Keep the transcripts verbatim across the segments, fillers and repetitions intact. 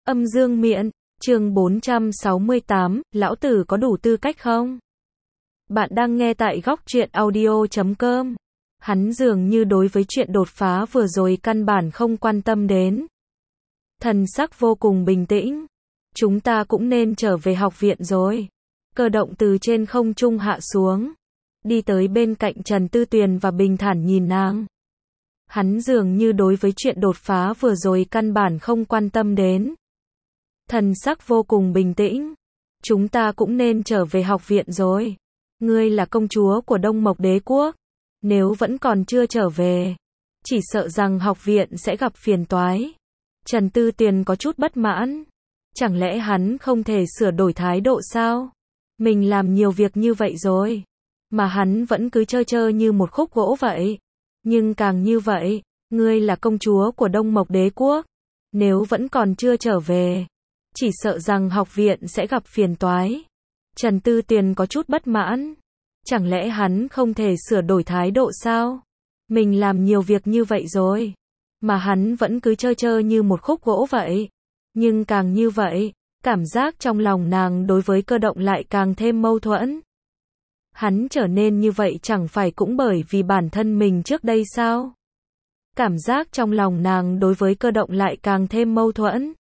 Âm dương miện, chương bốn trăm sáu mươi tám, lão tử có đủ tư cách không? Bạn đang nghe tại góc truyện audio chấm com. Hắn dường như đối với chuyện đột phá vừa rồi căn bản không quan tâm đến. Thần sắc vô cùng bình tĩnh. Chúng ta cũng nên trở về học viện rồi. Cơ động từ trên không trung hạ xuống. Đi tới bên cạnh Trần Tư Tuyền và bình thản nhìn nàng. Hắn dường như đối với chuyện đột phá vừa rồi căn bản không quan tâm đến. Thần sắc vô cùng bình tĩnh. Chúng ta cũng nên trở về học viện rồi. Ngươi là công chúa của Đông Mộc Đế Quốc. Nếu vẫn còn chưa trở về, chỉ sợ rằng học viện sẽ gặp phiền toái. Trần Tư Tuyền có chút bất mãn. Chẳng lẽ hắn không thể sửa đổi thái độ sao? Mình làm nhiều việc như vậy rồi, mà hắn vẫn cứ chơi chơi như một khúc gỗ vậy. Nhưng càng như vậy, ngươi là công chúa của Đông Mộc Đế Quốc. Nếu vẫn còn chưa trở về, chỉ sợ rằng học viện sẽ gặp phiền toái. Trần Tư Tuyền có chút bất mãn. Chẳng lẽ hắn không thể sửa đổi thái độ sao? Mình làm nhiều việc như vậy rồi, mà hắn vẫn cứ chơi chơi như một khúc gỗ vậy. Nhưng càng như vậy, cảm giác trong lòng nàng đối với Cơ động lại càng thêm mâu thuẫn. Hắn trở nên như vậy chẳng phải cũng bởi vì bản thân mình trước đây sao? Cảm giác trong lòng nàng đối với Cơ động lại càng thêm mâu thuẫn.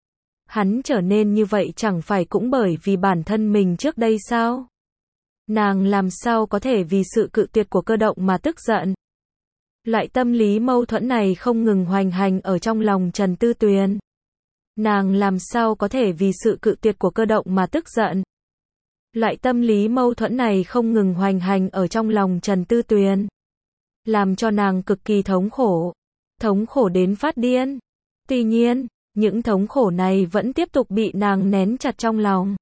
Hắn trở nên như vậy chẳng phải cũng bởi vì bản thân mình trước đây sao? Nàng làm sao có thể vì sự cự tuyệt của Cơ động mà tức giận? Loại tâm lý mâu thuẫn này không ngừng hoành hành ở trong lòng Trần Tư Tuyền. Nàng làm sao có thể vì sự cự tuyệt của Cơ động mà tức giận? Loại tâm lý mâu thuẫn này không ngừng hoành hành ở trong lòng Trần Tư Tuyền, làm cho nàng cực kỳ thống khổ, thống khổ đến phát điên. Tuy nhiên, những thống khổ này vẫn tiếp tục bị nàng nén chặt trong lòng.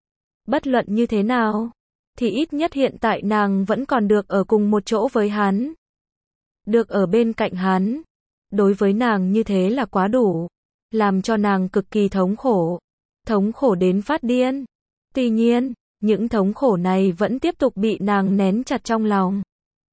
Bất luận như thế nào, thì ít nhất hiện tại nàng vẫn còn được ở cùng một chỗ với hắn. Được ở bên cạnh hắn, đối với nàng như thế là quá đủ, làm cho nàng cực kỳ thống khổ, thống khổ đến phát điên. Tuy nhiên, những thống khổ này vẫn tiếp tục bị nàng nén chặt trong lòng.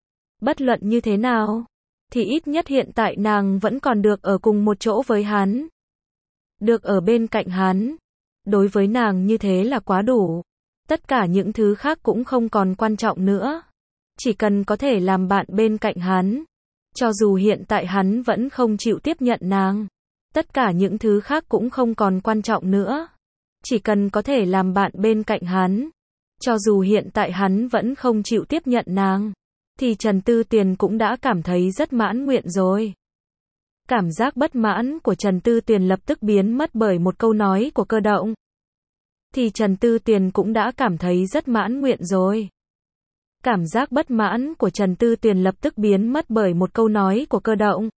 Bất luận như thế nào, thì ít nhất hiện tại nàng vẫn còn được ở cùng một chỗ với hắn. Được ở bên cạnh hắn, đối với nàng như thế là quá đủ. Tất cả những thứ khác cũng không còn quan trọng nữa. Chỉ cần có thể làm bạn bên cạnh hắn, cho dù hiện tại hắn vẫn không chịu tiếp nhận nàng, tất cả những thứ khác cũng không còn quan trọng nữa. Chỉ cần có thể làm bạn bên cạnh hắn, cho dù hiện tại hắn vẫn không chịu tiếp nhận nàng, thì Trần Tư Tuyền cũng đã cảm thấy rất mãn nguyện rồi. Cảm giác bất mãn của Trần Tư Tuyền lập tức biến mất bởi một câu nói của Cơ động. Thì Trần Tư Tuyền cũng đã cảm thấy rất mãn nguyện rồi. Cảm giác bất mãn của Trần Tư Tuyền lập tức biến mất bởi một câu nói của Cơ động.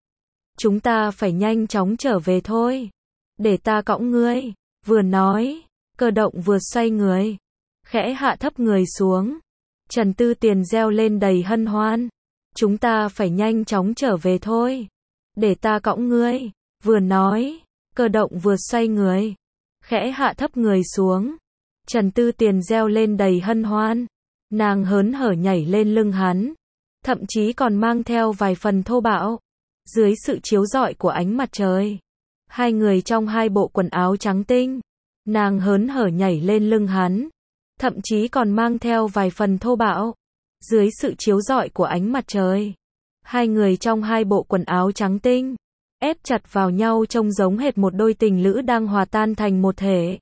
Chúng ta phải nhanh chóng trở về thôi. Để ta cõng ngươi. Vừa nói, Cơ động vừa xoay người, khẽ hạ thấp người xuống. Trần Tư Tuyền reo lên đầy hân hoan. Chúng ta phải nhanh chóng trở về thôi. Để ta cõng ngươi. Vừa nói, Cơ động vừa xoay người, khẽ hạ thấp người xuống. Trần Tư Tuyền reo lên đầy hân hoan. Nàng hớn hở nhảy lên lưng hắn, thậm chí còn mang theo vài phần thô bạo. Dưới sự chiếu rọi của ánh mặt trời, hai người trong hai bộ quần áo trắng tinh, nàng hớn hở nhảy lên lưng hắn, thậm chí còn mang theo vài phần thô bạo. Dưới sự chiếu rọi của ánh mặt trời, hai người trong hai bộ quần áo trắng tinh, ép chặt vào nhau trông giống hệt một đôi tình lữ đang hòa tan thành một thể.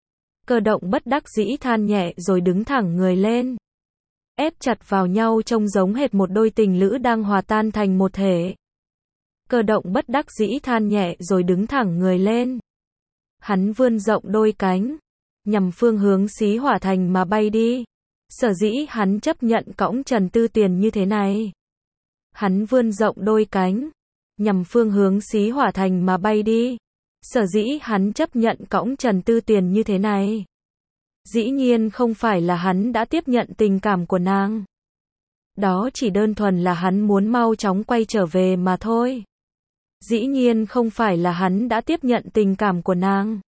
Cơ động bất đắc dĩ than nhẹ rồi đứng thẳng người lên. Ép chặt vào nhau trông giống hệt một đôi tình lữ đang hòa tan thành một thể. Cơ động bất đắc dĩ than nhẹ rồi đứng thẳng người lên. Hắn vươn rộng đôi cánh, nhằm phương hướng Xí Hỏa Thành mà bay đi. Sở dĩ hắn chấp nhận cõng Trần Tư Tuyền như thế này. Hắn vươn rộng đôi cánh, nhằm phương hướng Xí Hỏa Thành mà bay đi. Sở dĩ hắn chấp nhận cõng Trần Tư Tuyền như thế này. Dĩ nhiên không phải là hắn đã tiếp nhận tình cảm của nàng. Đó chỉ đơn thuần là hắn muốn mau chóng quay trở về mà thôi. Dĩ nhiên không phải là hắn đã tiếp nhận tình cảm của nàng.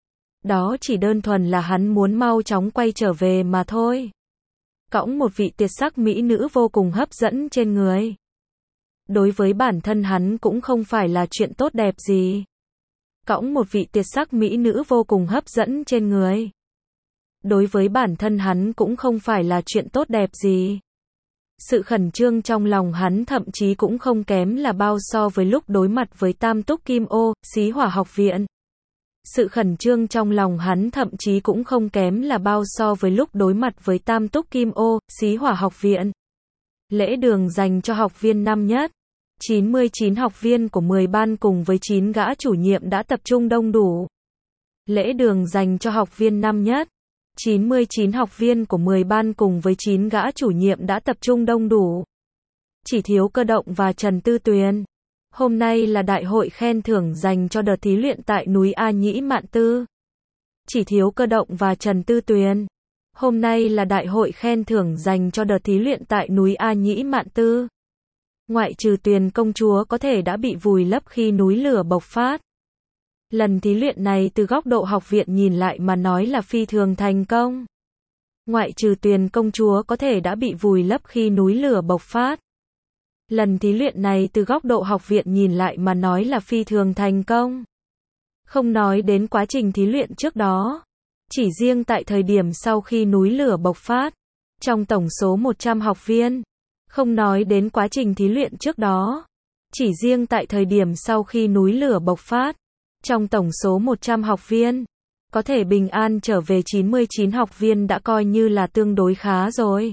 Đó chỉ đơn thuần là hắn muốn mau chóng quay trở về mà thôi. Cõng một vị tuyệt sắc mỹ nữ vô cùng hấp dẫn trên người. Đối với bản thân hắn cũng không phải là chuyện tốt đẹp gì. cõng một vị tuyệt sắc mỹ nữ vô cùng hấp dẫn trên người. Đối với bản thân hắn cũng không phải là chuyện tốt đẹp gì. Sự khẩn trương trong lòng hắn thậm chí cũng không kém là bao so với lúc đối mặt với Tam Túc Kim Ô, Xí Hỏa học viện. Sự khẩn trương trong lòng hắn thậm chí cũng không kém là bao so với lúc đối mặt với Tam Túc Kim Ô, Xí Hỏa học viện. Lễ đường dành cho học viên năm nhất. chín mươi chín học viên của mười ban cùng với chín gã chủ nhiệm đã tập trung đông đủ. Lễ đường dành cho học viên năm nhất. chín mươi chín học viên của mười ban cùng với chín gã chủ nhiệm đã tập trung đông đủ. Chỉ thiếu Cơ Động và Trần Tư Tuyền. Hôm nay là đại hội khen thưởng dành cho đợt thí luyện tại núi A Nhĩ Mạn Tư. Chỉ thiếu Cơ Động và Trần Tư Tuyền. Hôm nay là đại hội khen thưởng dành cho đợt thí luyện tại núi A Nhĩ Mạn Tư. Ngoại trừ Tuyền công chúa có thể đã bị vùi lấp khi núi lửa bộc phát. Lần thí luyện này từ góc độ học viện nhìn lại mà nói là phi thường thành công. Ngoại trừ Tuyền công chúa có thể đã bị vùi lấp khi núi lửa bộc phát. Lần thí luyện này từ góc độ học viện nhìn lại mà nói là phi thường thành công. Không nói đến quá trình thí luyện trước đó. Chỉ riêng tại thời điểm sau khi núi lửa bộc phát. Trong tổng số một trăm học viên. Không nói đến quá trình thí luyện trước đó. Chỉ riêng tại thời điểm sau khi núi lửa bộc phát. Trong tổng số một trăm học viên. Có thể bình an trở về chín mươi chín học viên đã coi như là tương đối khá rồi.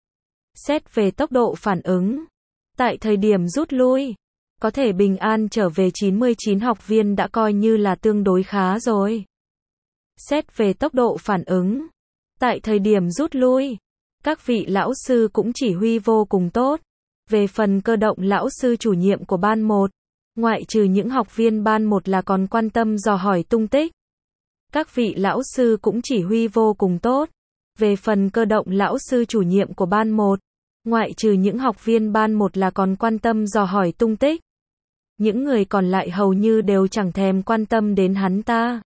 Xét về tốc độ phản ứng. Tại thời điểm rút lui. Có thể bình an trở về chín mươi chín học viên đã coi như là tương đối khá rồi. Xét về tốc độ phản ứng. Tại thời điểm rút lui. Các vị lão sư cũng chỉ huy vô cùng tốt. Về phần Cơ Động lão sư chủ nhiệm của ban một. Ngoại trừ những học viên ban một là còn quan tâm dò hỏi tung tích. Các vị lão sư cũng chỉ huy vô cùng tốt. Về phần Cơ Động lão sư chủ nhiệm của ban một. Ngoại trừ những học viên ban một là còn quan tâm dò hỏi tung tích. Những người còn lại hầu như đều chẳng thèm quan tâm đến hắn ta.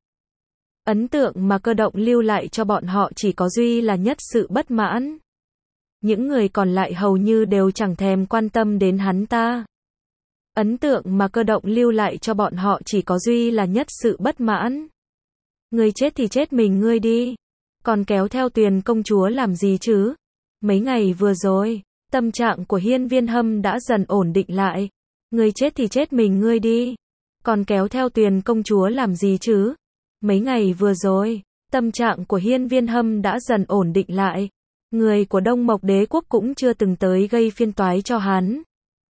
Ấn tượng mà Cơ Động lưu lại cho bọn họ chỉ có duy là nhất sự bất mãn. Những người còn lại hầu như đều chẳng thèm quan tâm đến hắn ta. Ấn tượng mà Cơ Động lưu lại cho bọn họ chỉ có duy là nhất sự bất mãn. Ngươi chết thì chết mình ngươi đi. Còn kéo theo Tuyền công chúa làm gì chứ? Mấy ngày vừa rồi, tâm trạng của Hiên Viên Hâm đã dần ổn định lại. Ngươi chết thì chết mình ngươi đi. Còn kéo theo Tuyền công chúa làm gì chứ? Mấy ngày vừa rồi, tâm trạng của Hiên Viên Hâm đã dần ổn định lại. Người của Đông Mộc Đế quốc cũng chưa từng tới gây phiền toái cho hắn.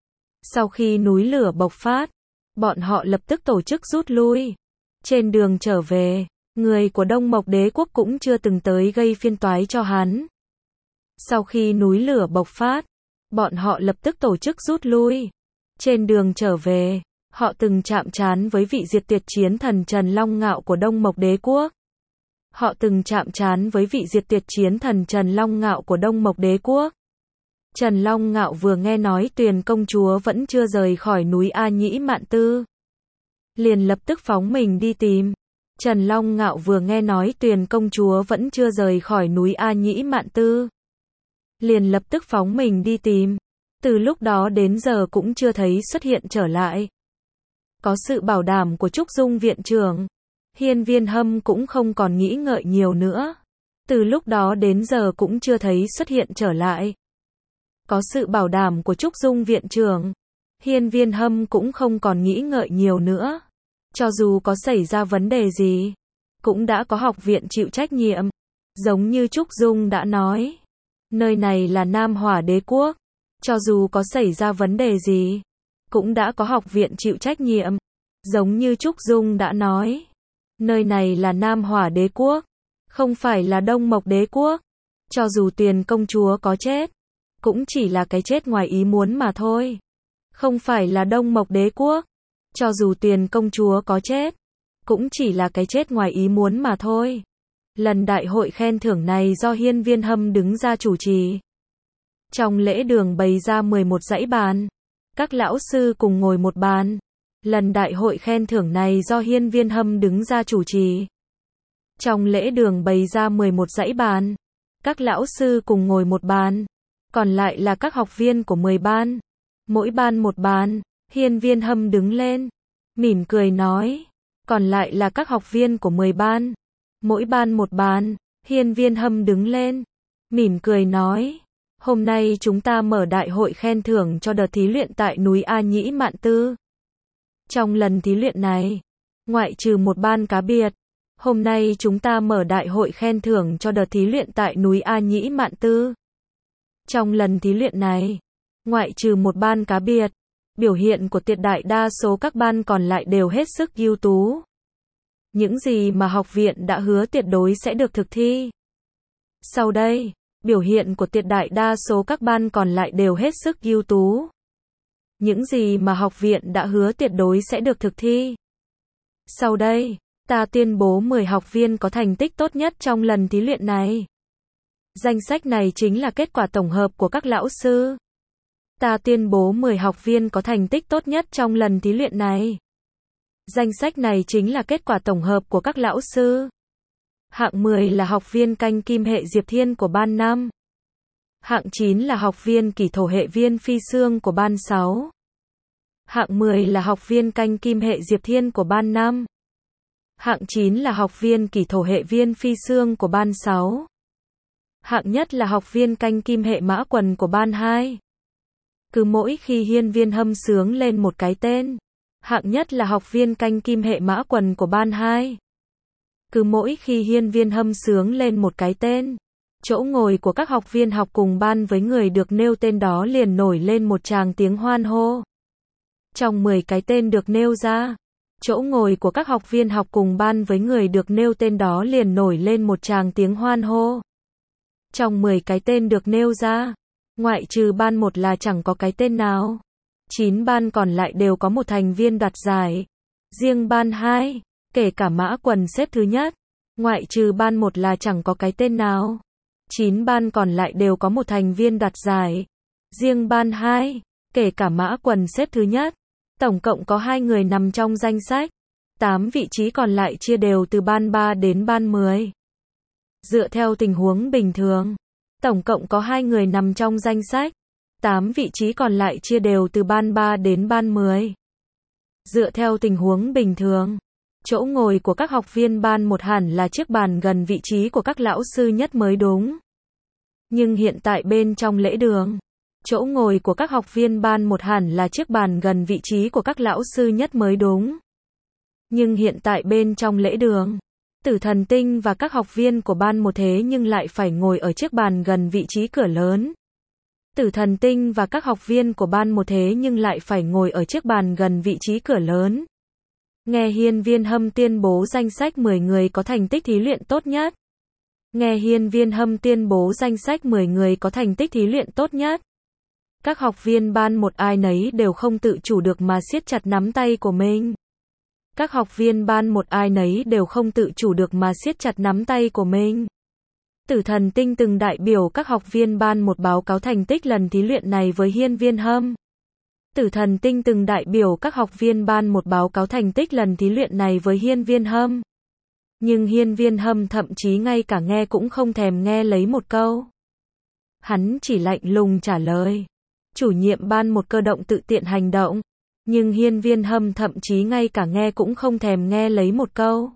Sau khi núi lửa bộc phát, bọn họ lập tức tổ chức rút lui. Trên đường trở về, người của Đông Mộc Đế quốc cũng chưa từng tới gây phiền toái cho hắn. Sau khi núi lửa bộc phát, bọn họ lập tức tổ chức rút lui. Trên đường trở về, họ từng chạm trán với vị diệt tuyệt chiến thần Trần Long Ngạo của Đông Mộc Đế quốc. Họ từng chạm trán với vị diệt tuyệt chiến thần Trần Long Ngạo của Đông Mộc Đế quốc. Trần Long Ngạo vừa nghe nói Tuyền công chúa vẫn chưa rời khỏi núi A Nhĩ Mạn Tư, liền lập tức phóng mình đi tìm. Trần Long Ngạo vừa nghe nói Tuyền công chúa vẫn chưa rời khỏi núi A Nhĩ Mạn Tư, liền lập tức phóng mình đi tìm. Từ lúc đó đến giờ cũng chưa thấy xuất hiện trở lại. Có sự bảo đảm của Trúc Dung viện trưởng, Hiên Viên Hâm cũng không còn nghĩ ngợi nhiều nữa. Từ lúc đó đến giờ cũng chưa thấy xuất hiện trở lại. Có sự bảo đảm của Trúc Dung viện trưởng, Hiên Viên Hâm cũng không còn nghĩ ngợi nhiều nữa. Cho dù có xảy ra vấn đề gì, cũng đã có học viện chịu trách nhiệm. Giống như Trúc Dung đã nói, nơi này là Nam Hỏa Đế quốc. Cho dù có xảy ra vấn đề gì, cũng đã có học viện chịu trách nhiệm. Giống như Trúc Dung đã nói, nơi này là Nam Hỏa Đế quốc, không phải là Đông Mộc Đế quốc. Cho dù Tuyền công chúa có chết, cũng chỉ là cái chết ngoài ý muốn mà thôi. Không phải là Đông Mộc Đế quốc. Cho dù Tuyền công chúa có chết, cũng chỉ là cái chết ngoài ý muốn mà thôi. Lần đại hội khen thưởng này do Hiên Viên Hâm đứng ra chủ trì. Trong lễ đường bày ra mười một dãy bàn. Các lão sư cùng ngồi một bàn. Lần đại hội khen thưởng này do Hiên Viên Hâm đứng ra chủ trì. Trong lễ đường bày ra mười một dãy bàn. Các lão sư cùng ngồi một bàn. Còn lại là các học viên của mười ban. Mỗi ban một bàn. Hiên Viên Hâm đứng lên, mỉm cười nói. còn lại là các học viên của mười ban. Mỗi ban một bàn. Hiên Viên Hâm đứng lên, mỉm cười nói, hôm nay chúng ta mở đại hội khen thưởng cho đợt thí luyện tại núi A Nhĩ Mạn Tư. Trong lần thí luyện này, ngoại trừ một ban cá biệt, hôm nay chúng ta mở đại hội khen thưởng cho đợt thí luyện tại núi A Nhĩ Mạn Tư. Trong lần thí luyện này, ngoại trừ một ban cá biệt, biểu hiện của tuyệt đại đa số các ban còn lại đều hết sức ưu tú. Những gì mà học viện đã hứa tuyệt đối sẽ được thực thi. Sau đây, biểu hiện của tuyệt đại đa số các ban còn lại đều hết sức ưu tú. Những gì mà học viện đã hứa tuyệt đối sẽ được thực thi. Sau đây, ta tuyên bố mười học viên có thành tích tốt nhất trong lần thí luyện này. Danh sách này chính là kết quả tổng hợp của các lão sư. Ta tuyên bố mười học viên có thành tích tốt nhất trong lần thí luyện này. Danh sách này chính là kết quả tổng hợp của các lão sư. Hạng mười là học viên canh kim hệ Diệp Thiên của ban năm. Hạng chín là học viên kỷ thổ hệ Viên Phi Sương của ban sáu. Hạng mười là học viên canh kim hệ Diệp Thiên của ban năm. Hạng chín là học viên kỷ thổ hệ Viên Phi Sương của ban sáu. Hạng nhất là học viên canh kim hệ Mã Quần của ban hai. Cứ mỗi khi Hiên Viên Hâm sướng lên một cái tên, hạng nhất là học viên canh kim hệ Mã Quần của ban hai. Cứ mỗi khi Hiên Viên Hâm sướng lên một cái tên, chỗ ngồi của các học viên học cùng ban với người được nêu tên đó liền nổi lên một tràng tiếng hoan hô. Trong mười cái tên được nêu ra, chỗ ngồi của các học viên học cùng ban với người được nêu tên đó liền nổi lên một tràng tiếng hoan hô. Trong mười cái tên được nêu ra, ngoại trừ ban một là chẳng có cái tên nào. chín ban còn lại đều có một thành viên đoạt giải. Riêng ban hai, kể cả Mã Quần xếp thứ nhất, ngoại trừ ban một là chẳng có cái tên nào. chín ban còn lại đều có một thành viên đoạt giải. Riêng ban hai, kể cả Mã Quần xếp thứ nhất, tổng cộng có hai người nằm trong danh sách. tám vị trí còn lại chia đều từ ban ba đến ban mười. Dựa theo tình huống bình thường, tổng cộng có hai người nằm trong danh sách. tám vị trí còn lại chia đều từ ban ba đến ban mười. Dựa theo tình huống bình thường, chỗ ngồi của các học viên ban một hẳn là chiếc bàn gần vị trí của các lão sư nhất mới đúng. Nhưng hiện tại bên trong lễ đường, chỗ ngồi của các học viên ban một hẳn là chiếc bàn gần vị trí của các lão sư nhất mới đúng. Nhưng hiện tại bên trong lễ đường, Tử Thần Tinh và các học viên của ban một thế nhưng lại phải ngồi ở chiếc bàn gần vị trí cửa lớn. Tử Thần Tinh và các học viên của ban một thế nhưng lại phải ngồi ở chiếc bàn gần vị trí cửa lớn. Nghe Hiên Viên Hâm tuyên bố danh sách mười người có thành tích thí luyện tốt nhất. Nghe Hiên Viên Hâm tuyên bố danh sách mười người có thành tích thí luyện tốt nhất. Các học viên ban một ai nấy đều không tự chủ được mà siết chặt nắm tay của mình. Các học viên ban một ai nấy đều không tự chủ được mà siết chặt nắm tay của mình. Tử Thần Tinh từng đại biểu các học viên ban một báo cáo thành tích lần thí luyện này với Hiên Viên Hâm. Tử Thần Tinh từng đại biểu các học viên ban một báo cáo thành tích lần thí luyện này với Hiên Viên Hâm. Nhưng Hiên Viên Hâm thậm chí ngay cả nghe cũng không thèm nghe lấy một câu. Hắn chỉ lạnh lùng trả lời. Chủ nhiệm ban một cơ động tự tiện hành động. Nhưng Hiên Viên Hâm thậm chí ngay cả nghe cũng không thèm nghe lấy một câu.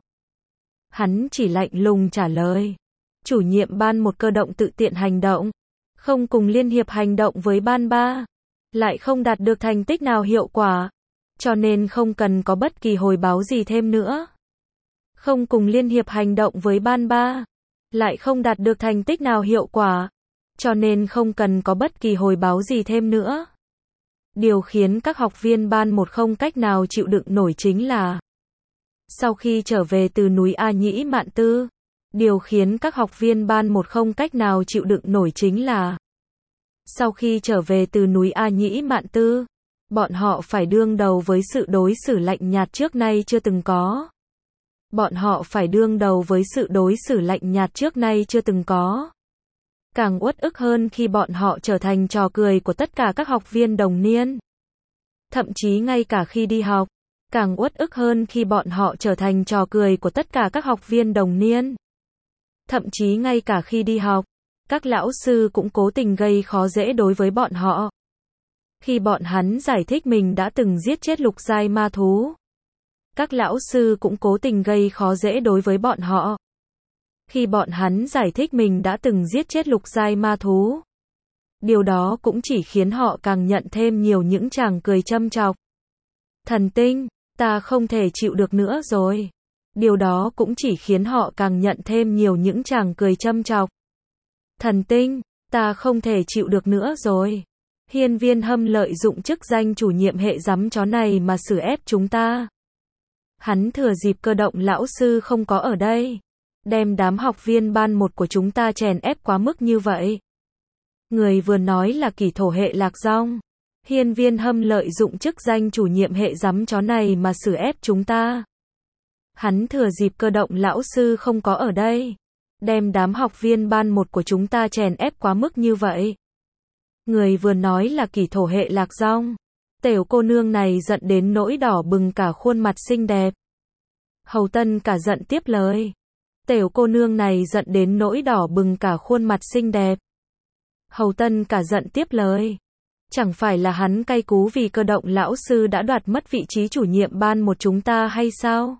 Hắn chỉ lạnh lùng trả lời. Chủ nhiệm ban một cơ động tự tiện hành động. Không cùng liên hiệp hành động với ban ba. Lại không đạt được thành tích nào hiệu quả. Cho nên không cần có bất kỳ hồi báo gì thêm nữa. Không cùng liên hiệp hành động với ban ba. Lại không đạt được thành tích nào hiệu quả. Cho nên không cần có bất kỳ hồi báo gì thêm nữa. Điều khiến các học viên ban một không cách nào chịu đựng nổi chính là sau khi trở về từ núi A Nhĩ Mạn Tư, điều khiến các học viên ban một không cách nào chịu đựng nổi chính là sau khi trở về từ núi A Nhĩ Mạn Tư, bọn họ phải đương đầu với sự đối xử lạnh nhạt trước nay chưa từng có. Bọn họ phải đương đầu với sự đối xử lạnh nhạt trước nay chưa từng có. Càng uất ức hơn khi bọn họ trở thành trò cười của tất cả các học viên đồng niên. Thậm chí ngay cả khi đi học, càng uất ức hơn khi bọn họ trở thành trò cười của tất cả các học viên đồng niên. Thậm chí ngay cả khi đi học, các lão sư cũng cố tình gây khó dễ đối với bọn họ. Khi bọn hắn giải thích mình đã từng giết chết lục giai ma thú. Các lão sư cũng cố tình gây khó dễ đối với bọn họ. Khi bọn hắn giải thích mình đã từng giết chết lục giai ma thú, điều đó cũng chỉ khiến họ càng nhận thêm nhiều những tràng cười châm chọc. Thần tinh, ta không thể chịu được nữa rồi. Điều đó cũng chỉ khiến họ càng nhận thêm nhiều những tràng cười châm chọc. Thần tinh, ta không thể chịu được nữa rồi. Hiên Viên Hâm lợi dụng chức danh chủ nhiệm hệ giám chó này mà xử ép chúng ta. Hắn thừa dịp cơ động lão sư không có ở đây, đem đám học viên ban một của chúng ta chèn ép quá mức như vậy. Người vừa nói là Kỷ Thổ hệ Lạc Dong. Hiên Viên Hâm lợi dụng chức danh chủ nhiệm hệ giám chó này mà xử ép chúng ta. Hắn thừa dịp cơ động lão sư không có ở đây, đem đám học viên ban một của chúng ta chèn ép quá mức như vậy. Người vừa nói là Kỷ Thổ hệ Lạc Dong. Tiểu cô nương này giận đến nỗi đỏ bừng cả khuôn mặt xinh đẹp. Hầu Tân cả giận tiếp lời. Tiểu cô nương này giận đến nỗi đỏ bừng cả khuôn mặt xinh đẹp. Hầu Tân cả giận tiếp lời. Chẳng phải là hắn cay cú vì cơ động lão sư đã đoạt mất vị trí chủ nhiệm ban một chúng ta hay sao?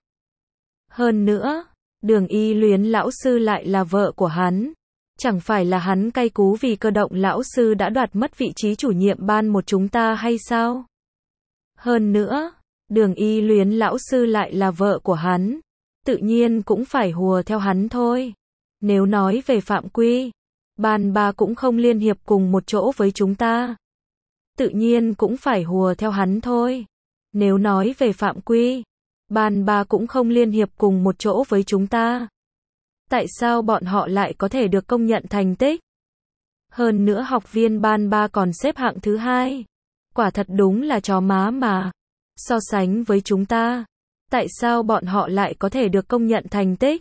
Hơn nữa, Đường Y Luyến lão sư lại là vợ của hắn. Chẳng phải là hắn cay cú vì cơ động lão sư đã đoạt mất vị trí chủ nhiệm ban một chúng ta hay sao? Hơn nữa, Đường Y Luyến lão sư lại là vợ của hắn. Tự nhiên cũng phải hùa theo hắn thôi. Nếu nói về phạm quy, ban ba cũng không liên hiệp cùng một chỗ với chúng ta. Tự nhiên cũng phải hùa theo hắn thôi. Nếu nói về phạm quy, ban ba cũng không liên hiệp cùng một chỗ với chúng ta. Tại sao bọn họ lại có thể được công nhận thành tích? Hơn nữa học viên ban ba còn xếp hạng thứ hai. Quả thật đúng là chó má mà. So sánh với chúng ta, tại sao bọn họ lại có thể được công nhận thành tích?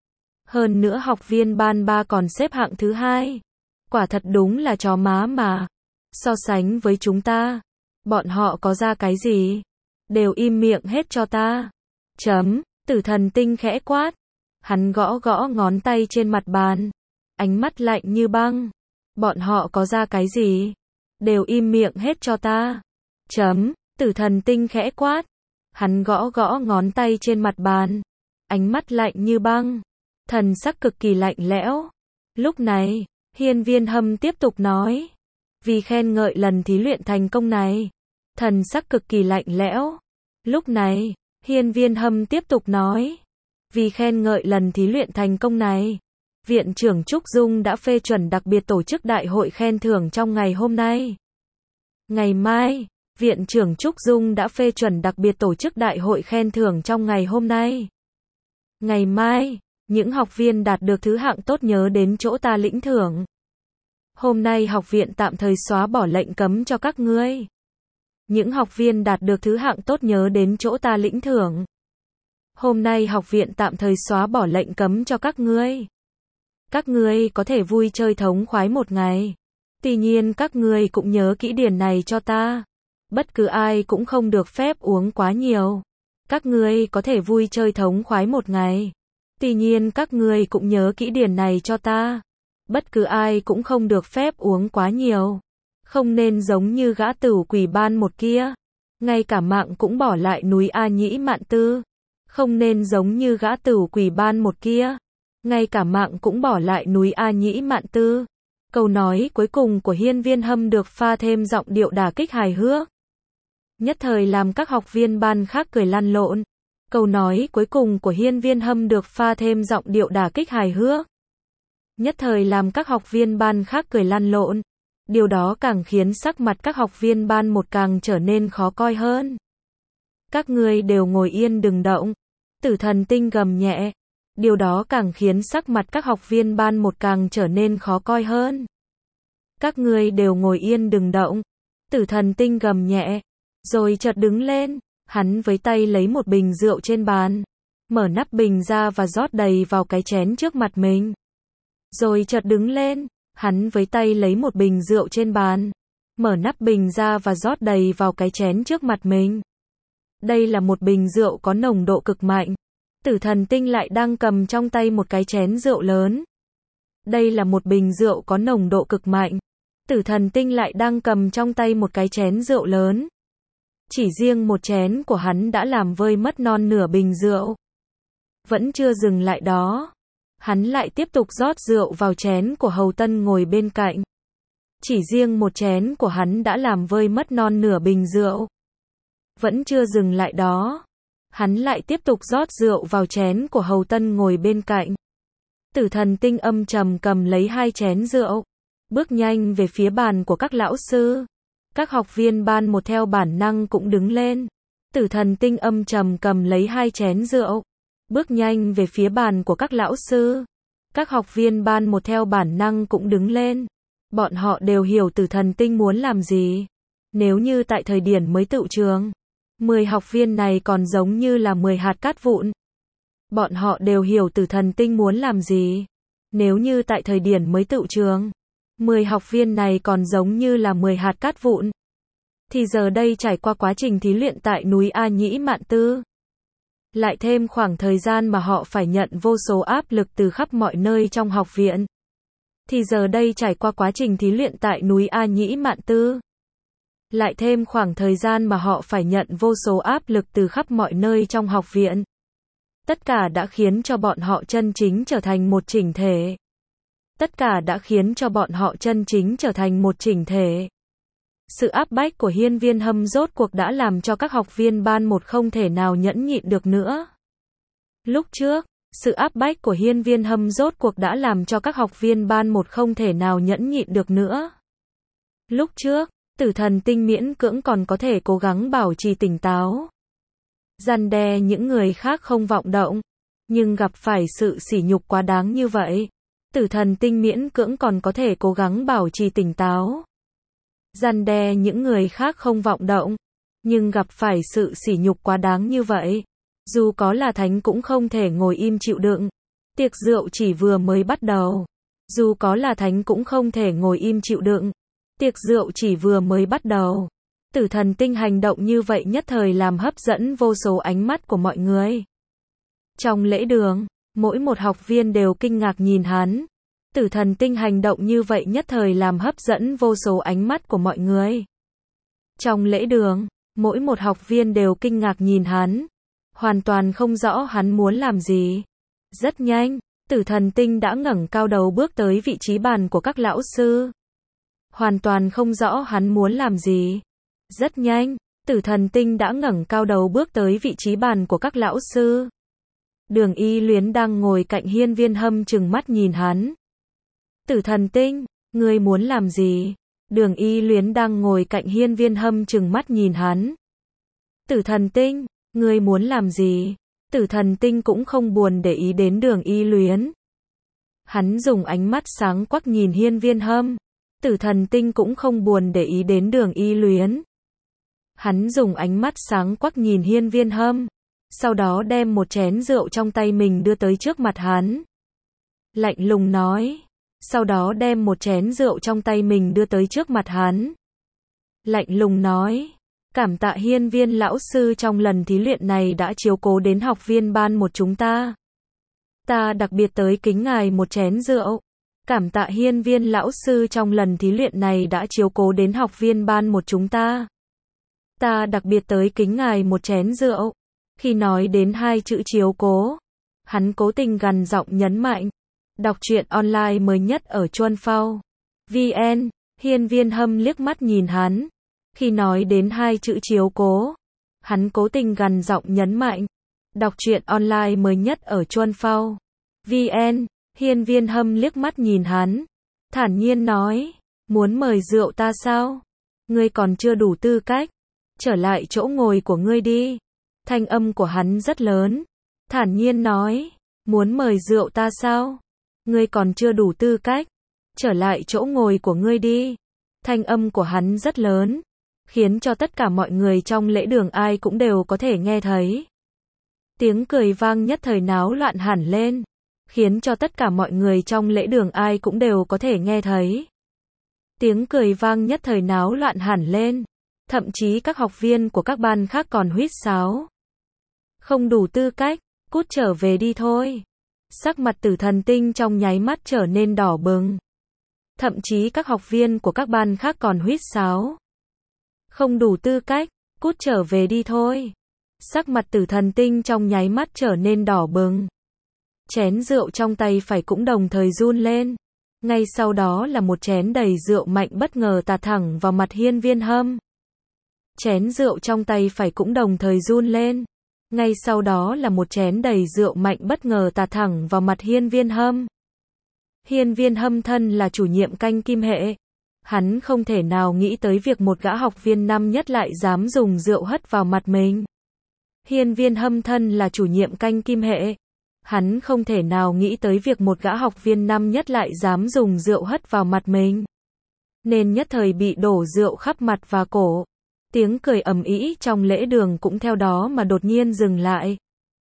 Hơn nữa học viên ban ba còn xếp hạng thứ hai. Quả thật đúng là chó má mà. So sánh với chúng ta, bọn họ có ra cái gì? Đều im miệng hết cho ta. Chấm, Tử Thần Tinh khẽ quát. Hắn gõ gõ ngón tay trên mặt bàn. Ánh mắt lạnh như băng. Bọn họ có ra cái gì? Đều im miệng hết cho ta. Chấm, Tử Thần Tinh khẽ quát. Hắn gõ gõ ngón tay trên mặt bàn. Ánh mắt lạnh như băng. Thần sắc cực kỳ lạnh lẽo. Lúc này, Hiên Viên Hâm tiếp tục nói. Vì khen ngợi lần thí luyện thành công này. Thần sắc cực kỳ lạnh lẽo. Lúc này, Hiên Viên Hâm tiếp tục nói. Vì khen ngợi lần thí luyện thành công này, Viện trưởng Trúc Dung đã phê chuẩn đặc biệt tổ chức đại hội khen thưởng trong ngày hôm nay. Ngày mai, Viện trưởng Trúc Dung đã phê chuẩn đặc biệt tổ chức đại hội khen thưởng trong ngày hôm nay. Ngày mai, những học viên đạt được thứ hạng tốt nhớ đến chỗ ta lĩnh thưởng. Hôm nay học viện tạm thời xóa bỏ lệnh cấm cho các ngươi. Những học viên đạt được thứ hạng tốt nhớ đến chỗ ta lĩnh thưởng. Hôm nay học viện tạm thời xóa bỏ lệnh cấm cho các ngươi. Các ngươi có thể vui chơi thống khoái một ngày. Tuy nhiên các ngươi cũng nhớ kỹ điển này cho ta. Bất cứ ai cũng không được phép uống quá nhiều. Các ngươi có thể vui chơi thống khoái một ngày. Tuy nhiên các ngươi cũng nhớ kỹ điển này cho ta. Bất cứ ai cũng không được phép uống quá nhiều. Không nên giống như gã tửu quỷ ban một kia. Ngay cả mạng cũng bỏ lại núi A Nhĩ Mạn Tư. Không nên giống như gã tửu quỷ ban một kia. Ngay cả mạng cũng bỏ lại núi A Nhĩ Mạn Tư. Câu nói cuối cùng của Hiên Viên Hâm được pha thêm giọng điệu đả kích hài hước. Nhất thời làm các học viên ban khác cười lăn lộn. Câu nói cuối cùng của Hiên Viên Hâm được pha thêm giọng điệu đả kích hài hước. Nhất thời làm các học viên ban khác cười lăn lộn. Điều đó càng khiến sắc mặt các học viên ban một càng trở nên khó coi hơn. Các ngươi đều ngồi yên đừng động. Tử Thần Tinh gầm nhẹ. Điều đó càng khiến sắc mặt các học viên ban một càng trở nên khó coi hơn. Các ngươi đều ngồi yên đừng động. Tử Thần Tinh gầm nhẹ. Rồi chợt đứng lên. Hắn với tay lấy một bình rượu trên bàn. Mở nắp bình ra và rót đầy vào cái chén trước mặt mình. Rồi chợt đứng lên. Hắn với tay lấy một bình rượu trên bàn. Mở nắp bình ra và rót đầy vào cái chén trước mặt mình. Đây là một bình rượu có nồng độ cực mạnh. Tử Thần Tinh lại đang cầm trong tay một cái chén rượu lớn. Đây là một bình rượu có nồng độ cực mạnh. Tử Thần Tinh lại đang cầm trong tay một cái chén rượu lớn. Chỉ riêng một chén của hắn đã làm vơi mất non nửa bình rượu. Vẫn chưa dừng lại đó. Hắn lại tiếp tục rót rượu vào chén của Hầu Tân ngồi bên cạnh. Chỉ riêng một chén của hắn đã làm vơi mất non nửa bình rượu. Vẫn chưa dừng lại đó. Hắn lại tiếp tục rót rượu vào chén của Hầu Tân ngồi bên cạnh. Tử Thần Tinh âm trầm cầm lấy hai chén rượu, bước nhanh về phía bàn của các lão sư. Các học viên ban một theo bản năng cũng đứng lên. Tử Thần Tinh âm trầm cầm lấy hai chén rượu, bước nhanh về phía bàn của các lão sư. Các học viên ban một theo bản năng cũng đứng lên. Bọn họ đều hiểu Tử Thần Tinh muốn làm gì. Nếu như tại thời điểm mới tựu trường, mười học viên này còn giống như là mười hạt cát vụn. Bọn họ đều hiểu Tử Thần Tinh muốn làm gì. Nếu như tại thời điểm mới tựu trường, mười học viên này còn giống như là mười hạt cát vụn. Thì giờ đây trải qua quá trình thí luyện tại núi A Nhĩ Mạn Tư, lại thêm khoảng thời gian mà họ phải nhận vô số áp lực từ khắp mọi nơi trong học viện. Thì giờ đây trải qua quá trình thí luyện tại núi A Nhĩ Mạn Tư, lại thêm khoảng thời gian mà họ phải nhận vô số áp lực từ khắp mọi nơi trong học viện. Tất cả đã khiến cho bọn họ chân chính trở thành một chỉnh thể. Tất cả đã khiến cho bọn họ chân chính trở thành một chỉnh thể. Sự áp bách của Hiên Viên Hâm rốt cuộc đã làm cho các học viên ban một không thể nào nhẫn nhịn được nữa. Lúc trước, sự áp bách của Hiên Viên Hâm rốt cuộc đã làm cho các học viên ban một không thể nào nhẫn nhịn được nữa. Lúc trước, Tử Thần Tinh miễn cưỡng còn có thể cố gắng bảo trì tỉnh táo, răn đe những người khác không vọng động, nhưng gặp phải sự sỉ nhục quá đáng như vậy, Tử Thần Tinh miễn cưỡng còn có thể cố gắng bảo trì tỉnh táo, răn đe những người khác không vọng động, nhưng gặp phải sự sỉ nhục quá đáng như vậy, dù có là thánh cũng không thể ngồi im chịu đựng. Tiệc rượu chỉ vừa mới bắt đầu. Dù có là thánh cũng không thể ngồi im chịu đựng. Tiệc rượu chỉ vừa mới bắt đầu. Tử Thần Tinh hành động như vậy nhất thời làm hấp dẫn vô số ánh mắt của mọi người. Trong lễ đường, mỗi một học viên đều kinh ngạc nhìn hắn. Tử Thần Tinh hành động như vậy nhất thời làm hấp dẫn vô số ánh mắt của mọi người. Trong lễ đường, mỗi một học viên đều kinh ngạc nhìn hắn, hoàn toàn không rõ hắn muốn làm gì. Rất nhanh, Tử Thần Tinh đã ngẩng cao đầu bước tới vị trí bàn của các lão sư. Hoàn toàn không rõ hắn muốn làm gì. Rất nhanh, Tử Thần Tinh đã ngẩng cao đầu bước tới vị trí bàn của các lão sư. Đường Y Luyến đang ngồi cạnh Hiên Viên Hâm trừng mắt nhìn hắn. Tử Thần Tinh, ngươi muốn làm gì? Đường Y Luyến đang ngồi cạnh Hiên Viên Hâm trừng mắt nhìn hắn. Tử Thần Tinh, ngươi muốn làm gì? Tử Thần Tinh cũng không buồn để ý đến Đường Y Luyến. Hắn dùng ánh mắt sáng quắc nhìn Hiên Viên Hâm. Tử Thần Tinh cũng không buồn để ý đến Đường Y Luyến. Hắn dùng ánh mắt sáng quắc nhìn Hiên Viên Hâm, sau đó đem một chén rượu trong tay mình đưa tới trước mặt hắn. Lạnh lùng nói, sau đó đem một chén rượu trong tay mình đưa tới trước mặt hắn. Lạnh lùng nói, cảm tạ Hiên Viên lão sư trong lần thí luyện này đã chiếu cố đến học viên ban một chúng ta. Ta đặc biệt tới kính ngài một chén rượu. Cảm tạ Hiên Viên lão sư trong lần thí luyện này đã chiếu cố đến học viên ban một chúng ta. Ta đặc biệt tới kính ngài một chén rượu. Khi nói đến hai chữ chiếu cố, hắn cố tình gằn giọng nhấn mạnh. Đọc truyện online mới nhất ở Chuan Phao vn. Hiên Viên Hâm liếc mắt nhìn hắn. Khi nói đến hai chữ chiếu cố, hắn cố tình gằn giọng nhấn mạnh. Đọc truyện online mới nhất ở Chuan Phao vn. Hiên Viên Hâm liếc mắt nhìn hắn, thản nhiên nói, muốn mời rượu ta sao? Ngươi còn chưa đủ tư cách, trở lại chỗ ngồi của ngươi đi. Thanh âm của hắn rất lớn, thản nhiên nói, muốn mời rượu ta sao? Ngươi còn chưa đủ tư cách, trở lại chỗ ngồi của ngươi đi. Thanh âm của hắn rất lớn, khiến cho tất cả mọi người trong lễ đường ai cũng đều có thể nghe thấy. Tiếng cười vang nhất thời náo loạn hẳn lên, khiến cho tất cả mọi người trong lễ đường ai cũng đều có thể nghe thấy. Tiếng cười vang nhất thời náo loạn hẳn lên, thậm chí các học viên của các ban khác còn huýt sáo. Không đủ tư cách, cút trở về đi thôi. Sắc mặt Tử Thần Tinh trong nháy mắt trở nên đỏ bừng. Thậm chí các học viên của các ban khác còn huýt sáo. Không đủ tư cách, Cút trở về đi thôi. Sắc mặt Tử Thần Tinh trong nháy mắt trở nên đỏ bừng. Chén rượu trong tay phải cũng đồng thời run lên. Ngay sau đó là một chén đầy rượu mạnh bất ngờ tạt thẳng vào mặt Hiên Viên Hâm. Chén rượu trong tay phải cũng đồng thời run lên. Ngay sau đó là một chén đầy rượu mạnh bất ngờ tạt thẳng vào mặt Hiên Viên Hâm. Hiên Viên Hâm thân là chủ nhiệm canh kim hệ. Hắn không thể nào nghĩ tới việc một gã học viên năm nhất lại dám dùng rượu hất vào mặt mình. Hiên Viên Hâm thân là chủ nhiệm canh kim hệ. Hắn không thể nào nghĩ tới việc một gã học viên năm nhất lại dám dùng rượu hất vào mặt mình. Nên nhất thời bị đổ rượu khắp mặt và cổ. Tiếng cười ầm ĩ trong lễ đường cũng theo đó mà đột nhiên dừng lại.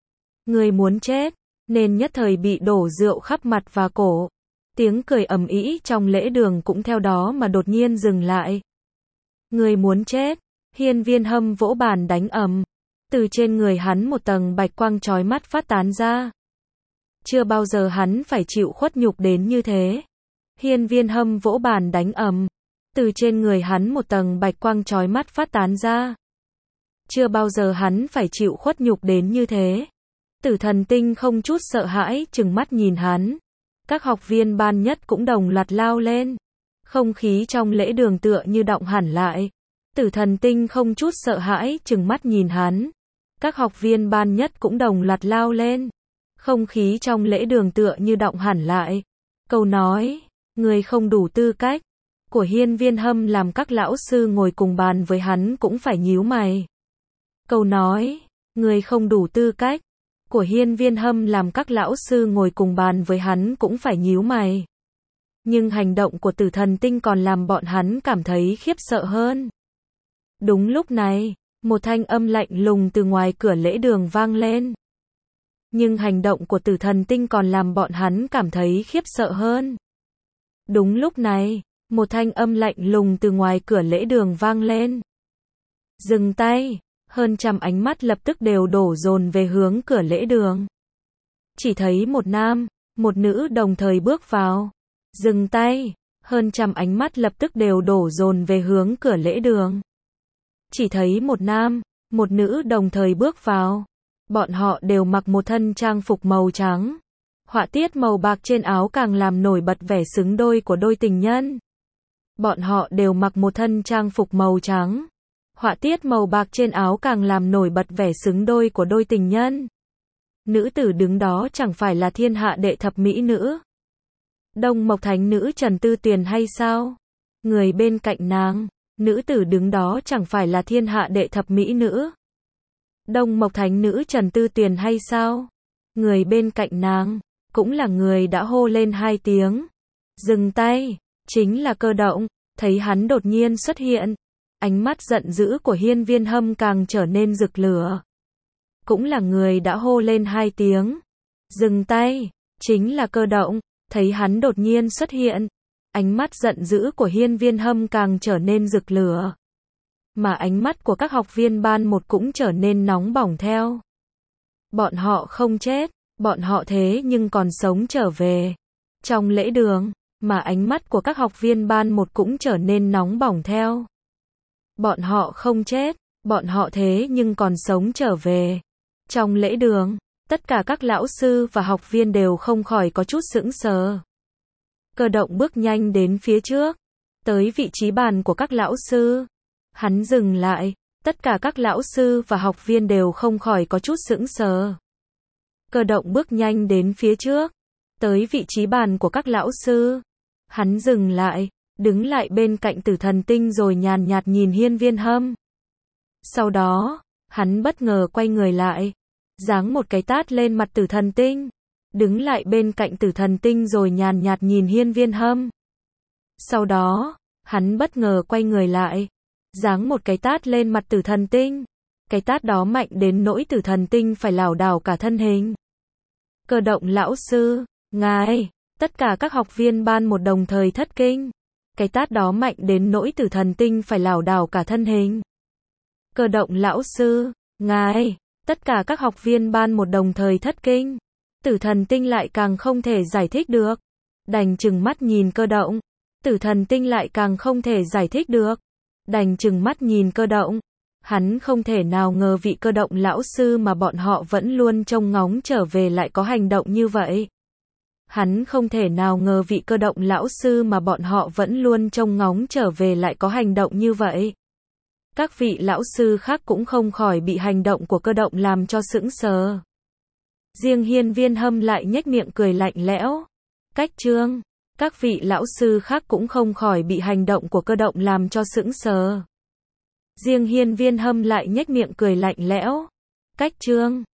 Người muốn chết, nên nhất thời bị đổ rượu khắp mặt và cổ. Tiếng cười ầm ĩ trong lễ đường cũng theo đó mà đột nhiên dừng lại. Người muốn chết, Hiên Viên Hâm vỗ bàn đánh ầm. Từ trên người hắn một tầng bạch quang chói mắt phát tán ra. Chưa bao giờ hắn phải chịu khuất nhục đến như thế. Hiên Viên Hâm vỗ bàn đánh ầm. Từ trên người hắn một tầng bạch quang chói mắt phát tán ra. Chưa bao giờ hắn phải chịu khuất nhục đến như thế. Tử Thần Tinh không chút sợ hãi trừng mắt nhìn hắn. Các học viên ban nhất cũng đồng loạt lao lên. Không khí trong lễ đường tựa như động hẳn lại. Tử Thần Tinh không chút sợ hãi trừng mắt nhìn hắn. Các học viên ban nhất cũng đồng loạt lao lên. Không khí trong lễ đường tựa như động hẳn lại. Câu nói, người không đủ tư cách, của Hiên Viên Hâm làm các lão sư ngồi cùng bàn với hắn cũng phải nhíu mày. Câu nói, người không đủ tư cách, của Hiên Viên Hâm làm các lão sư ngồi cùng bàn với hắn cũng phải nhíu mày. Nhưng hành động của Tử Thần Tinh còn làm bọn hắn cảm thấy khiếp sợ hơn. Đúng lúc này, một thanh âm lạnh lùng từ ngoài cửa lễ đường vang lên. Nhưng hành động của Tử Thần Tinh còn làm bọn hắn cảm thấy khiếp sợ hơn. Đúng lúc này, một thanh âm lạnh lùng từ ngoài cửa lễ đường vang lên. Dừng tay, hơn trăm ánh mắt lập tức đều đổ dồn về hướng cửa lễ đường. Chỉ thấy một nam, một nữ đồng thời bước vào. Dừng tay, hơn trăm ánh mắt lập tức đều đổ dồn về hướng cửa lễ đường. Chỉ thấy một nam, một nữ đồng thời bước vào. Bọn họ đều mặc một thân trang phục màu trắng. Họa tiết màu bạc trên áo càng làm nổi bật vẻ xứng đôi của đôi tình nhân. Bọn họ đều mặc một thân trang phục màu trắng. Họa tiết màu bạc trên áo càng làm nổi bật vẻ xứng đôi của đôi tình nhân. Nữ tử đứng đó chẳng phải là thiên hạ đệ thập mỹ nữ Đông Mộc Thánh nữ Trần Tư Tuyền hay sao? Người bên cạnh nàng, nữ tử đứng đó chẳng phải là thiên hạ đệ thập mỹ nữ Đông Mộc Thánh nữ Trần Tư Tuyền hay sao? Người bên cạnh nàng, cũng là người đã hô lên hai tiếng. Dừng tay, chính là Cơ Động. Thấy hắn đột nhiên xuất hiện, ánh mắt giận dữ của Hiên Viên Hâm càng trở nên rực lửa. Cũng là người đã hô lên hai tiếng. Dừng tay, chính là Cơ Động. Thấy hắn đột nhiên xuất hiện, ánh mắt giận dữ của Hiên Viên Hâm càng trở nên rực lửa. Mà ánh mắt của các học viên ban một cũng trở nên nóng bỏng theo. Bọn họ không chết, bọn họ thế nhưng còn sống trở về. Trong lễ đường, mà ánh mắt của các học viên ban một cũng trở nên nóng bỏng theo. Bọn họ không chết, bọn họ thế nhưng còn sống trở về. Trong lễ đường, tất cả các lão sư và học viên đều không khỏi có chút sững sờ. Cơ Động bước nhanh đến phía trước, tới vị trí bàn của các lão sư. Hắn dừng lại, tất cả các lão sư và học viên đều không khỏi có chút sững sờ. Cơ Động bước nhanh đến phía trước, tới vị trí bàn của các lão sư. Hắn dừng lại, đứng lại bên cạnh Tử Thần Tinh rồi nhàn nhạt nhìn Hiên Viên Hâm. Sau đó, hắn bất ngờ quay người lại, giáng một cái tát lên mặt Tử Thần Tinh, đứng lại bên cạnh Tử Thần Tinh rồi nhàn nhạt nhìn Hiên Viên Hâm. Sau đó, hắn bất ngờ quay người lại, giáng một cái tát lên mặt Tử Thần Tinh. Cái tát đó mạnh đến nỗi Tử Thần Tinh phải lảo đảo cả thân hình. Cơ Động lão sư, ngài, tất cả các học viên ban một đồng thời thất kinh. Cái tát đó mạnh đến nỗi Tử Thần Tinh phải lảo đảo cả thân hình. Cơ Động lão sư, ngài, tất cả các học viên ban một đồng thời thất kinh. Tử Thần Tinh lại càng không thể giải thích được, đành trừng mắt nhìn Cơ Động. Tử Thần Tinh lại càng không thể giải thích được, đành trừng mắt nhìn Cơ Động. Hắn không thể nào ngờ vị cơ động lão sư mà bọn họ vẫn luôn trông ngóng trở về lại có hành động như vậy. Hắn không thể nào ngờ vị cơ động lão sư mà bọn họ vẫn luôn trông ngóng trở về lại có hành động như vậy. Các vị lão sư khác cũng không khỏi bị hành động của cơ động làm cho sững sờ. Riêng Hiên Viên Hâm lại nhếch miệng cười lạnh lẽo. Cách Trương, các vị lão sư khác cũng không khỏi bị hành động của cơ động làm cho sững sờ. Riêng Hiên Viên Hâm lại nhếch miệng cười lạnh lẽo. Cách Trương.